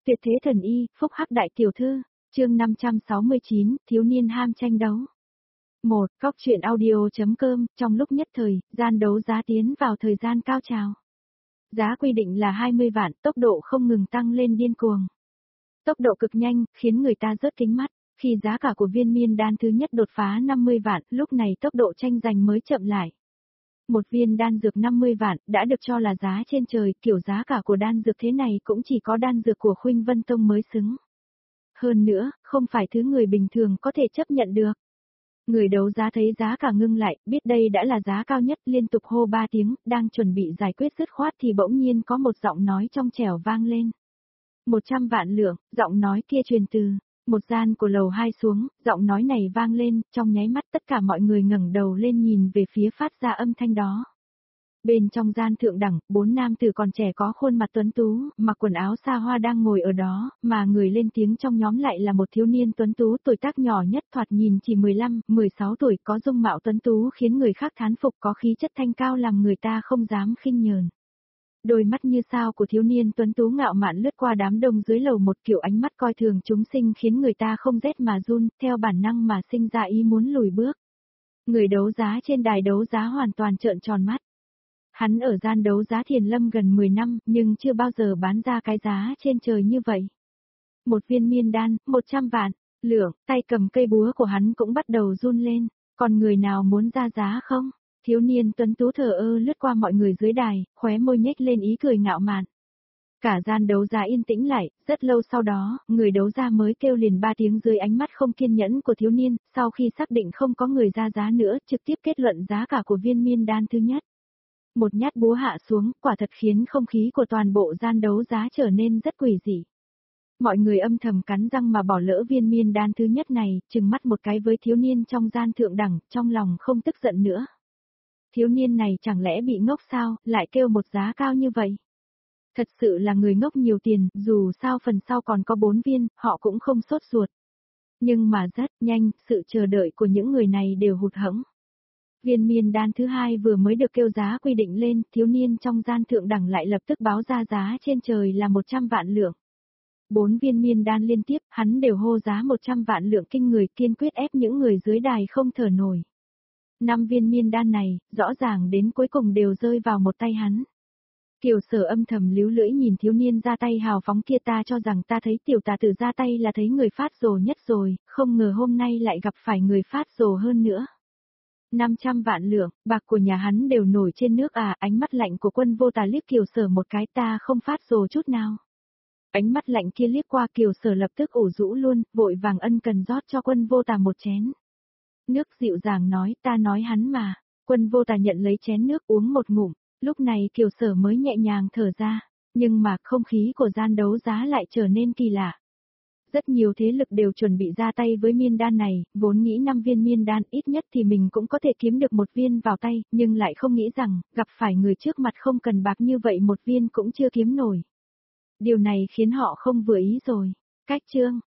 Tuyệt thế thần y, phúc hắc đại tiểu thư, chương 569, thiếu niên ham tranh đấu. 1. Góc truyện audio.com, trong lúc nhất thời, gian đấu giá tiến vào thời gian cao trào. Giá quy định là 20 vạn, tốc độ không ngừng tăng lên điên cuồng. Tốc độ cực nhanh, khiến người ta rớt kính mắt. Khi giá cả của viên miên đan thứ nhất đột phá 50 vạn, lúc này tốc độ tranh giành mới chậm lại. Một viên đan dược 50 vạn, đã được cho là giá trên trời, kiểu giá cả của đan dược thế này cũng chỉ có đan dược của Khuynh Vân Tông mới xứng. Hơn nữa, không phải thứ người bình thường có thể chấp nhận được. Người đấu giá thấy giá cả ngưng lại, biết đây đã là giá cao nhất, liên tục hô 3 tiếng, đang chuẩn bị giải quyết dứt khoát thì bỗng nhiên có một giọng nói trong trẻo vang lên. 100 vạn lượng, giọng nói kia truyền từ một gian của lầu 2 xuống, giọng nói này vang lên, trong nháy mắt tất cả mọi người ngẩng đầu lên nhìn về phía phát ra âm thanh đó. Bên trong gian thượng đẳng, 4 nam tử còn trẻ có khuôn mặt tuấn tú, mặc quần áo xa hoa đang ngồi ở đó, mà người lên tiếng trong nhóm lại là một thiếu niên tuấn tú tuổi tác nhỏ nhất, thoạt nhìn chỉ 15, 16 tuổi, có dung mạo tuấn tú khiến người khác thán phục, có khí chất thanh cao làm người ta không dám khinh nhờn. Đôi mắt như sao của thiếu niên tuấn tú ngạo mạn lướt qua đám đông dưới lầu, một kiểu ánh mắt coi thường chúng sinh khiến người ta không rét mà run, theo bản năng mà sinh ra ý muốn lùi bước. Người đấu giá trên đài đấu giá hoàn toàn trợn tròn mắt. Hắn ở gian đấu giá Thiền Lâm gần 10 năm, nhưng chưa bao giờ bán ra cái giá trên trời như vậy. Một viên miên đan, 100 vạn, lượng, tay cầm cây búa của hắn cũng bắt đầu run lên, còn người nào muốn ra giá không? Thiếu niên tuấn tú thờ ơ lướt qua mọi người dưới đài, khóe môi nhếch lên ý cười ngạo mạn. Cả gian đấu giá yên tĩnh lại, rất lâu sau đó, người đấu giá mới kêu liền 3 tiếng dưới ánh mắt không kiên nhẫn của thiếu niên, sau khi xác định không có người ra giá nữa, trực tiếp kết luận giá cả của viên miên đan thứ nhất. Một nhát búa hạ xuống, quả thật khiến không khí của toàn bộ gian đấu giá trở nên rất quỷ dị. Mọi người âm thầm cắn răng mà bỏ lỡ viên miên đan thứ nhất này, trừng mắt một cái với thiếu niên trong gian thượng đẳng, trong lòng không tức giận nữa. Thiếu niên này chẳng lẽ bị ngốc sao, lại kêu một giá cao như vậy? Thật sự là người ngốc nhiều tiền, dù sao phần sau còn có 4 viên, họ cũng không sốt ruột. Nhưng mà rất nhanh, sự chờ đợi của những người này đều hụt hẫng. Viên miên đan thứ hai vừa mới được kêu giá quy định lên, thiếu niên trong gian thượng đẳng lại lập tức báo ra giá trên trời là 100 vạn lượng. 4 viên miên đan liên tiếp, hắn đều hô giá 100 vạn lượng kinh người, kiên quyết ép những người dưới đài không thở nổi. 5 viên miên đan này, rõ ràng đến cuối cùng đều rơi vào một tay hắn. Kiều Sở âm thầm líu lưỡi nhìn thiếu niên ra tay hào phóng kia, ta cho rằng ta thấy tiểu tà tử ra tay là thấy người phát rồ nhất rồi, không ngờ hôm nay lại gặp phải người phát rồ hơn nữa. 500 vạn lượng, bạc của nhà hắn đều nổi trên nước à? Ánh mắt lạnh của Quân Vô Tà liếc Kiều Sở một cái, ta không phát rồ chút nào. Ánh mắt lạnh kia liếc qua Kiều Sở lập tức ủ rũ luôn, vội vàng ân cần rót cho Quân Vô Tà một chén. Nước dịu dàng nói, ta nói hắn mà. Quân Vô Tà nhận lấy chén nước uống một ngụm, lúc này Kiều Sở mới nhẹ nhàng thở ra, nhưng mà không khí của gian đấu giá lại trở nên kỳ lạ. Rất nhiều thế lực đều chuẩn bị ra tay với miên đan này, vốn nghĩ 5 viên miên đan ít nhất thì mình cũng có thể kiếm được một viên vào tay, nhưng lại không nghĩ rằng, gặp phải người trước mặt không cần bạc như vậy một viên cũng chưa kiếm nổi. Điều này khiến họ không vừa ý rồi. Cách chương